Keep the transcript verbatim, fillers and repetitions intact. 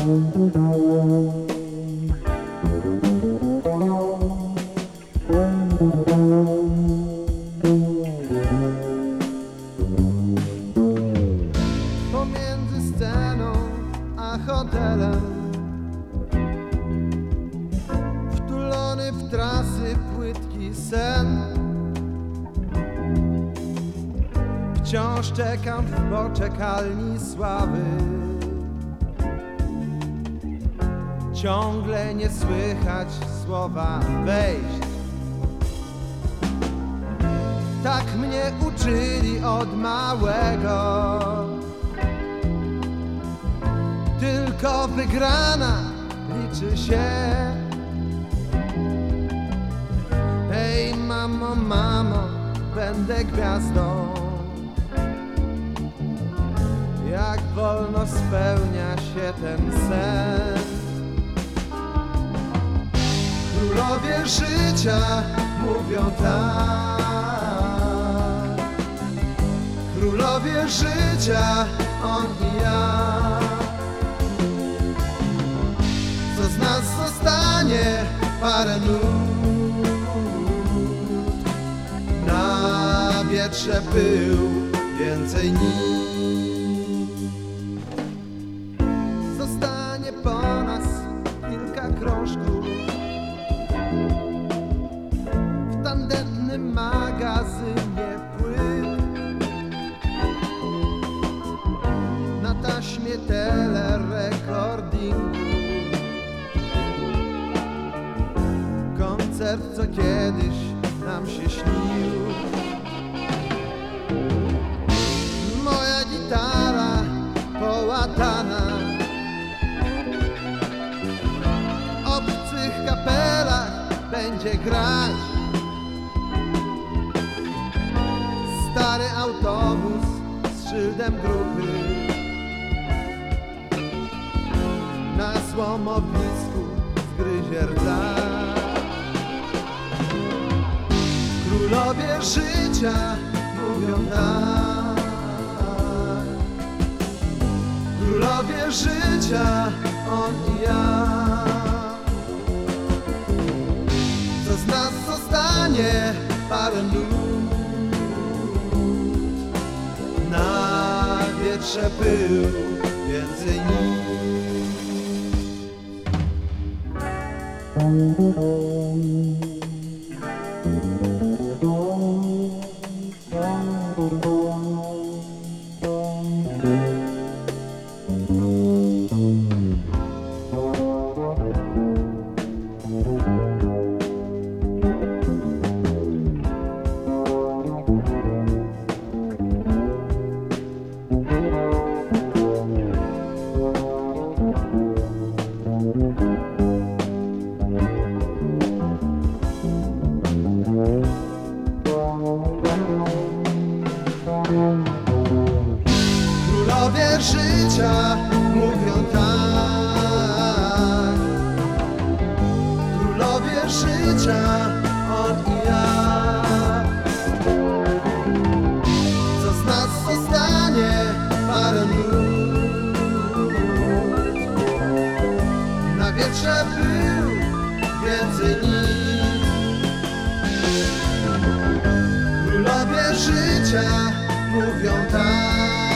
Pomiędzy sceną a hotelem, wtulony w trasy płytki sen, wciąż czekam w poczekalni sławy. Ciągle nie słychać słowa wejść. Tak mnie uczyli od małego. Tylko wygrana liczy się. Hej mamo, mamo, będę gwiazdą. Jak wolno spełnia się ten sen. Królowie życia mówią tak. Królowie życia, on i ja. Co z nas zostanie? Parę nut. Na wietrze pył, więcej nic. Zostanie po nas kilka krążków w tandetnym magazynie płyt, na taśmie telerekordingu. Koncert, co kiedyś nam się śnił. Moja gitara połatana, w obcych kapelach będzie grać. Stary autobus z szyldem grupy na złomowisku zgryzie rdza. Królowie życia mówią tak. Królowie życia, on i ja. Co z nas zostanie? Parę nut. Na wietrze pył, więcej nic. Królowie życia mówią tak. Królowie życia, on i ja. Co z nas zostanie? Parę nut. Na wietrze pył, więcej nic. Królowie życia mówią tak.